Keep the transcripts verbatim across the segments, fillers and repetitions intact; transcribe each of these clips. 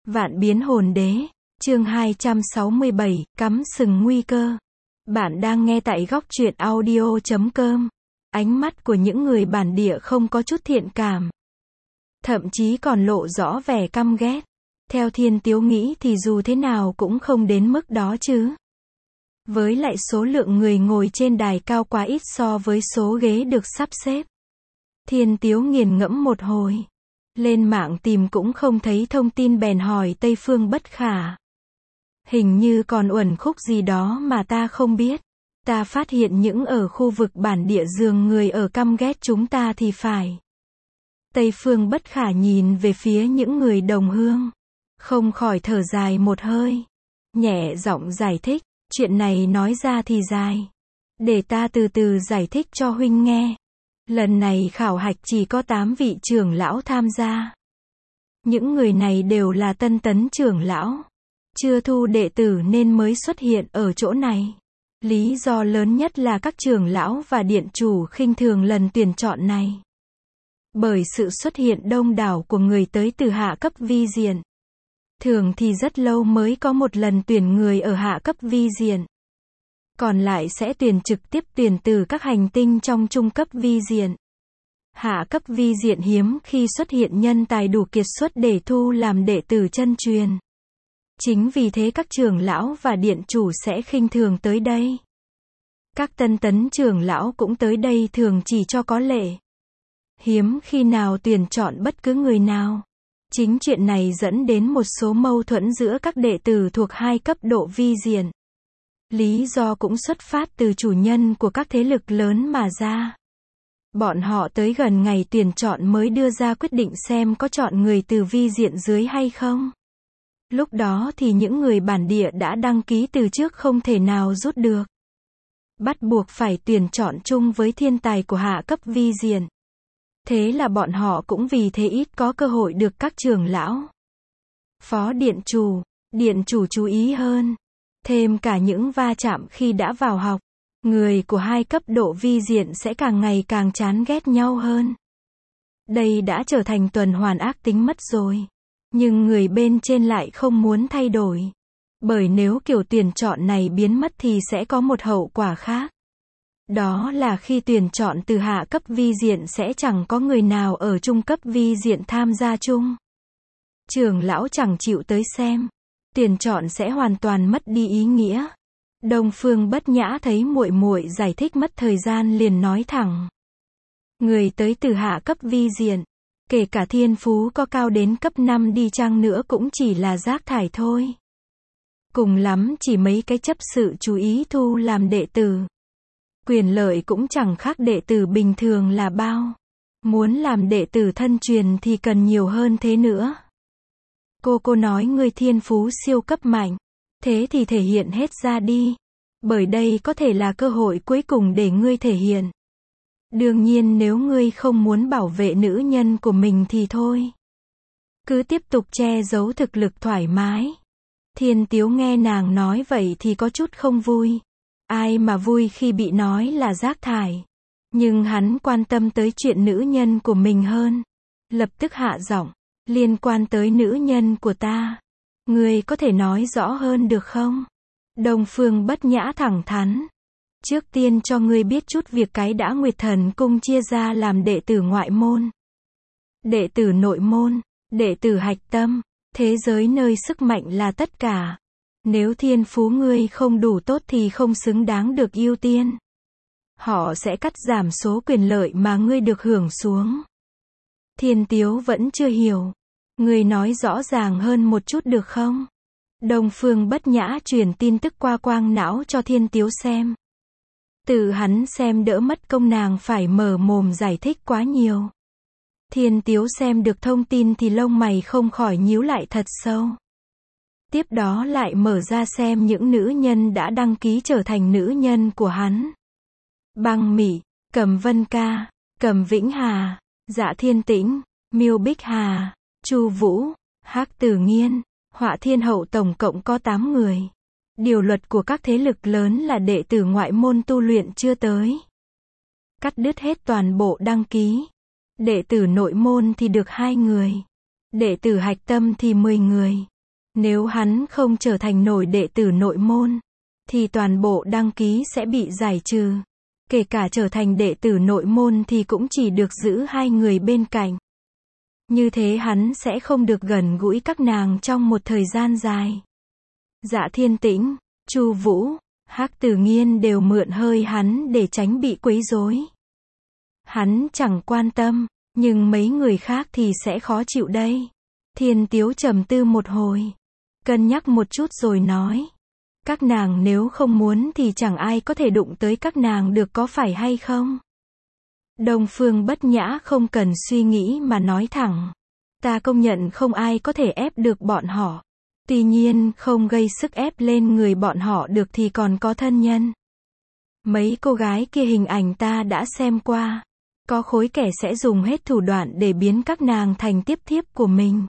Vạn biến hồn đế, chương hai trăm sáu mươi bảy, cắm sừng nguy cơ. Bạn đang nghe tại góc truyện audio chấm com. Ánh mắt của những người bản địa không có chút thiện cảm. Thậm chí còn lộ rõ vẻ căm ghét. Theo Thiên Tiếu nghĩ thì dù thế nào cũng không đến mức đó chứ. Với lại số lượng người ngồi trên đài cao quá ít so với số ghế được sắp xếp. Thiên Tiếu nghiền ngẫm một hồi. Lên mạng tìm cũng không thấy thông tin bèn hỏi Tây Phương Bất Khả. Hình như còn uẩn khúc gì đó mà ta không biết. Ta phát hiện những ở khu vực bản địa dường người ở căm ghét chúng ta thì phải. Tây Phương Bất Khả nhìn về phía những người đồng hương. Không khỏi thở dài một hơi. Nhẹ giọng giải thích, chuyện này nói ra thì dài. Để ta từ từ giải thích cho huynh nghe. Lần này khảo hạch chỉ có tám vị trưởng lão tham gia. Những người này đều là tân tấn trưởng lão. Chưa thu đệ tử nên mới xuất hiện ở chỗ này. Lý do lớn nhất là các trưởng lão và điện chủ khinh thường lần tuyển chọn này. Bởi sự xuất hiện đông đảo của người tới từ hạ cấp vi diện. Thường thì rất lâu mới có một lần tuyển người ở hạ cấp vi diện. Còn lại sẽ tuyển trực tiếp tuyển từ các hành tinh trong trung cấp vi diện. Hạ cấp vi diện hiếm khi xuất hiện nhân tài đủ kiệt xuất để thu làm đệ tử chân truyền. Chính vì thế các trưởng lão và điện chủ sẽ khinh thường tới đây. Các tân tấn trưởng lão cũng tới đây thường chỉ cho có lệ. Hiếm khi nào tuyển chọn bất cứ người nào. Chính chuyện này dẫn đến một số mâu thuẫn giữa các đệ tử thuộc hai cấp độ vi diện. Lý do cũng xuất phát từ chủ nhân của các thế lực lớn mà ra. Bọn họ tới gần ngày tuyển chọn mới đưa ra quyết định xem có chọn người từ vi diện dưới hay không. Lúc đó thì những người bản địa đã đăng ký từ trước không thể nào rút được. Bắt buộc phải tuyển chọn chung với thiên tài của hạ cấp vi diện. Thế là bọn họ cũng vì thế ít có cơ hội được các trưởng lão, phó điện chủ, điện chủ chú ý hơn. Thêm cả những va chạm khi đã vào học. Người của hai cấp độ vi diện sẽ càng ngày càng chán ghét nhau hơn. Đây đã trở thành tuần hoàn ác tính mất rồi. Nhưng người bên trên lại không muốn thay đổi. Bởi nếu kiểu tuyển chọn này biến mất thì sẽ có một hậu quả khác. Đó là khi tuyển chọn từ hạ cấp vi diện sẽ chẳng có người nào ở trung cấp vi diện tham gia chung. Trưởng lão chẳng chịu tới xem. Tuyển chọn sẽ hoàn toàn mất đi ý nghĩa. Đông Phương Bất Nhã thấy muội muội giải thích mất thời gian liền nói thẳng. Người tới từ hạ cấp vi diện, kể cả thiên phú có cao đến cấp năm đi chăng nữa cũng chỉ là rác thải thôi. Cùng lắm chỉ mấy cái chấp sự chú ý thu làm đệ tử. Quyền lợi cũng chẳng khác đệ tử bình thường là bao. Muốn làm đệ tử thân truyền thì cần nhiều hơn thế nữa. Cô cô nói ngươi thiên phú siêu cấp mạnh. Thế thì thể hiện hết ra đi. Bởi đây có thể là cơ hội cuối cùng để ngươi thể hiện. Đương nhiên nếu ngươi không muốn bảo vệ nữ nhân của mình thì thôi. Cứ tiếp tục che giấu thực lực thoải mái. Thiên Tiếu nghe nàng nói vậy thì có chút không vui. Ai mà vui khi bị nói là rác thải. Nhưng hắn quan tâm tới chuyện nữ nhân của mình hơn. Lập tức hạ giọng. Liên quan tới nữ nhân của ta. Ngươi có thể nói rõ hơn được không? Đông Phương Bất Nhã thẳng thắn. Trước tiên cho ngươi biết chút việc cái đã. Nguyệt Thần Cung chia ra làm đệ tử ngoại môn, đệ tử nội môn, đệ tử hạch tâm. Thế giới nơi sức mạnh là tất cả. Nếu thiên phú ngươi không đủ tốt thì không xứng đáng được ưu tiên. Họ sẽ cắt giảm số quyền lợi mà ngươi được hưởng xuống. Thiên Tiếu vẫn chưa hiểu. Ngươi nói rõ ràng hơn một chút được không? Đông Phương Bất Nhã truyền tin tức qua quang não cho Thiên Tiếu xem. Tự hắn xem đỡ mất công nàng phải mở mồm giải thích quá nhiều. Thiên Tiếu xem được thông tin thì lông mày không khỏi nhíu lại thật sâu. Tiếp đó lại mở ra xem những nữ nhân đã đăng ký trở thành nữ nhân của hắn. Băng Mị, Cầm Vân Ca, Cầm Vĩnh Hà, Dạ Thiên Tĩnh, Miêu Bích Hà, Chu Vũ, Hắc Tử Nghiên, Họa Thiên Hậu tổng cộng có tám người. Điều luật của các thế lực lớn là đệ tử ngoại môn tu luyện chưa tới. Cắt đứt hết toàn bộ đăng ký. Đệ tử nội môn thì được hai người. Đệ tử hạch tâm thì mười người. Nếu hắn không trở thành nổi đệ tử nội môn, thì toàn bộ đăng ký sẽ bị giải trừ. Kể cả trở thành đệ tử nội môn thì cũng chỉ được giữ hai người bên cạnh. Như thế hắn sẽ không được gần gũi các nàng trong một thời gian dài. Dạ Thiên Tĩnh, Chu Vũ, Hắc Tử Nghiên đều mượn hơi hắn để tránh bị quấy rối. Hắn chẳng quan tâm, nhưng mấy người khác thì sẽ khó chịu đây. Thiên Tiếu trầm tư một hồi, cân nhắc một chút rồi nói. Các nàng nếu không muốn thì chẳng ai có thể đụng tới các nàng được, có phải hay không? Đông Phương Bất Nhã không cần suy nghĩ mà nói thẳng. Ta công nhận không ai có thể ép được bọn họ. Tuy nhiên không gây sức ép lên người bọn họ được thì còn có thân nhân. Mấy cô gái kia hình ảnh ta đã xem qua. Có khối kẻ sẽ dùng hết thủ đoạn để biến các nàng thành tiếp thiếp của mình.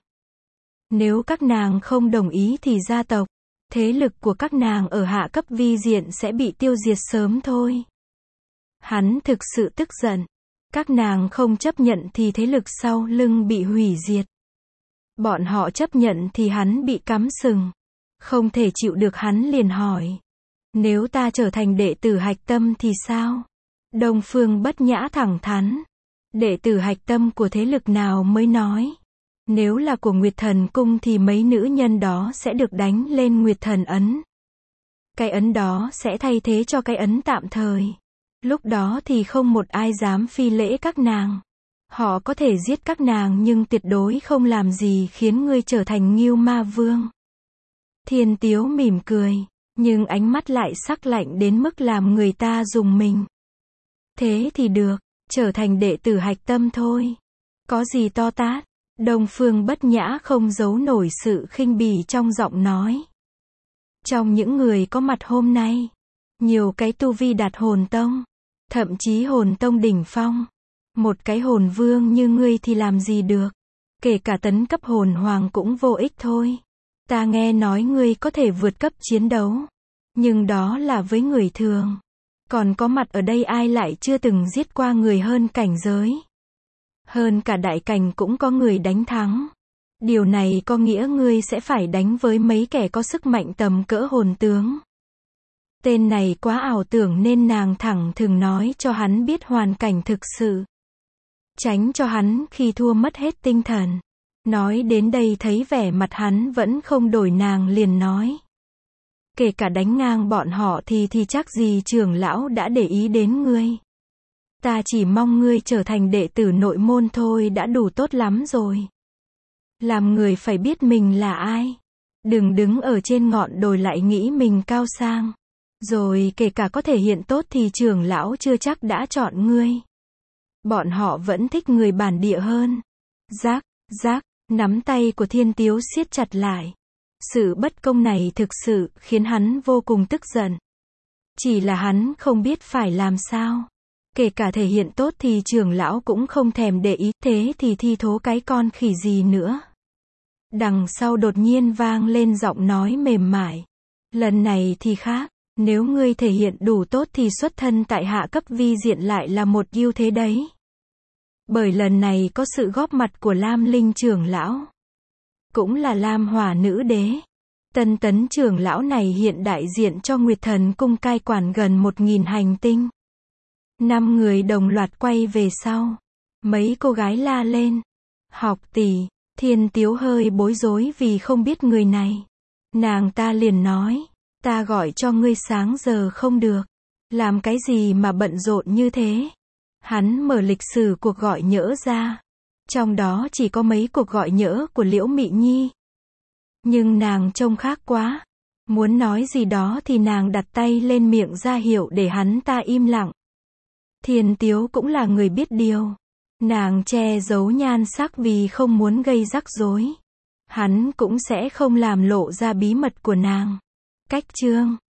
Nếu các nàng không đồng ý thì gia tộc, thế lực của các nàng ở hạ cấp vi diện sẽ bị tiêu diệt sớm thôi. Hắn thực sự tức giận. Các nàng không chấp nhận thì thế lực sau lưng bị hủy diệt. Bọn họ chấp nhận thì hắn bị cắm sừng. Không thể chịu được hắn liền hỏi. Nếu ta trở thành đệ tử hạch tâm thì sao? Đông Phương Bất Nhã thẳng thắn. Đệ tử hạch tâm của thế lực nào mới nói? Nếu là của Nguyệt Thần Cung thì mấy nữ nhân đó sẽ được đánh lên Nguyệt Thần ấn. Cái ấn đó sẽ thay thế cho cái ấn tạm thời. Lúc đó thì không một ai dám phi lễ các nàng. Họ có thể giết các nàng nhưng tuyệt đối không làm gì khiến ngươi trở thành Ngưu Ma Vương. Thiên Tiếu mỉm cười, nhưng ánh mắt lại sắc lạnh đến mức làm người ta rùng mình. Thế thì được, trở thành đệ tử hạch tâm thôi. Có gì to tát? Đông Phương Bất Nhã không giấu nổi sự khinh bỉ trong giọng nói. Trong những người có mặt hôm nay, nhiều cái tu vi đạt hồn tông, thậm chí hồn tông đỉnh phong. Một cái hồn vương như ngươi thì làm gì được? Kể cả tấn cấp hồn hoàng cũng vô ích thôi. Ta nghe nói ngươi có thể vượt cấp chiến đấu. Nhưng đó là với người thường. Còn có mặt ở đây ai lại chưa từng giết qua người hơn cảnh giới? Hơn cả đại cảnh cũng có người đánh thắng. Điều này có nghĩa ngươi sẽ phải đánh với mấy kẻ có sức mạnh tầm cỡ hồn tướng. Tên này quá ảo tưởng nên nàng thẳng thừng nói cho hắn biết hoàn cảnh thực sự. Tránh cho hắn khi thua mất hết tinh thần. Nói đến đây thấy vẻ mặt hắn vẫn không đổi, nàng liền nói. Kể cả đánh ngang bọn họ thì thì chắc gì trưởng lão đã để ý đến ngươi. Ta chỉ mong ngươi trở thành đệ tử nội môn thôi đã đủ tốt lắm rồi. Làm người phải biết mình là ai. Đừng đứng ở trên ngọn đồi lại nghĩ mình cao sang. Rồi kể cả có thể hiện tốt thì trưởng lão chưa chắc đã chọn ngươi. Bọn họ vẫn thích người bản địa hơn. Giác, giác, nắm tay của Thiên Tiếu siết chặt lại. Sự bất công này thực sự khiến hắn vô cùng tức giận. Chỉ là hắn không biết phải làm sao. Kể cả thể hiện tốt thì trưởng lão cũng không thèm để ý, thế thì thi thố cái con khỉ gì nữa. Đằng sau đột nhiên vang lên giọng nói mềm mại. Lần này thì khác, nếu ngươi thể hiện đủ tốt thì xuất thân tại hạ cấp vi diện lại là một ưu thế đấy. Bởi lần này có sự góp mặt của Lam Linh trưởng lão. Cũng là Lam Hỏa nữ đế. Tân tấn trưởng lão này hiện đại diện cho Nguyệt Thần Cung cai quản gần một nghìn hành tinh. Năm người đồng loạt quay về sau. Mấy cô gái la lên. Học tỷ. Thiên Tiếu hơi bối rối vì không biết người này. Nàng ta liền nói. Ta gọi cho ngươi sáng giờ không được. Làm cái gì mà bận rộn như thế? Hắn mở lịch sử cuộc gọi nhỡ ra. Trong đó chỉ có mấy cuộc gọi nhỡ của Liễu Mị Nhi. Nhưng nàng trông khác quá. Muốn nói gì đó thì nàng đặt tay lên miệng ra hiệu để hắn ta im lặng. Thiên Tiếu cũng là người biết điều. Nàng che giấu nhan sắc vì không muốn gây rắc rối. Hắn cũng sẽ không làm lộ ra bí mật của nàng. Cách chương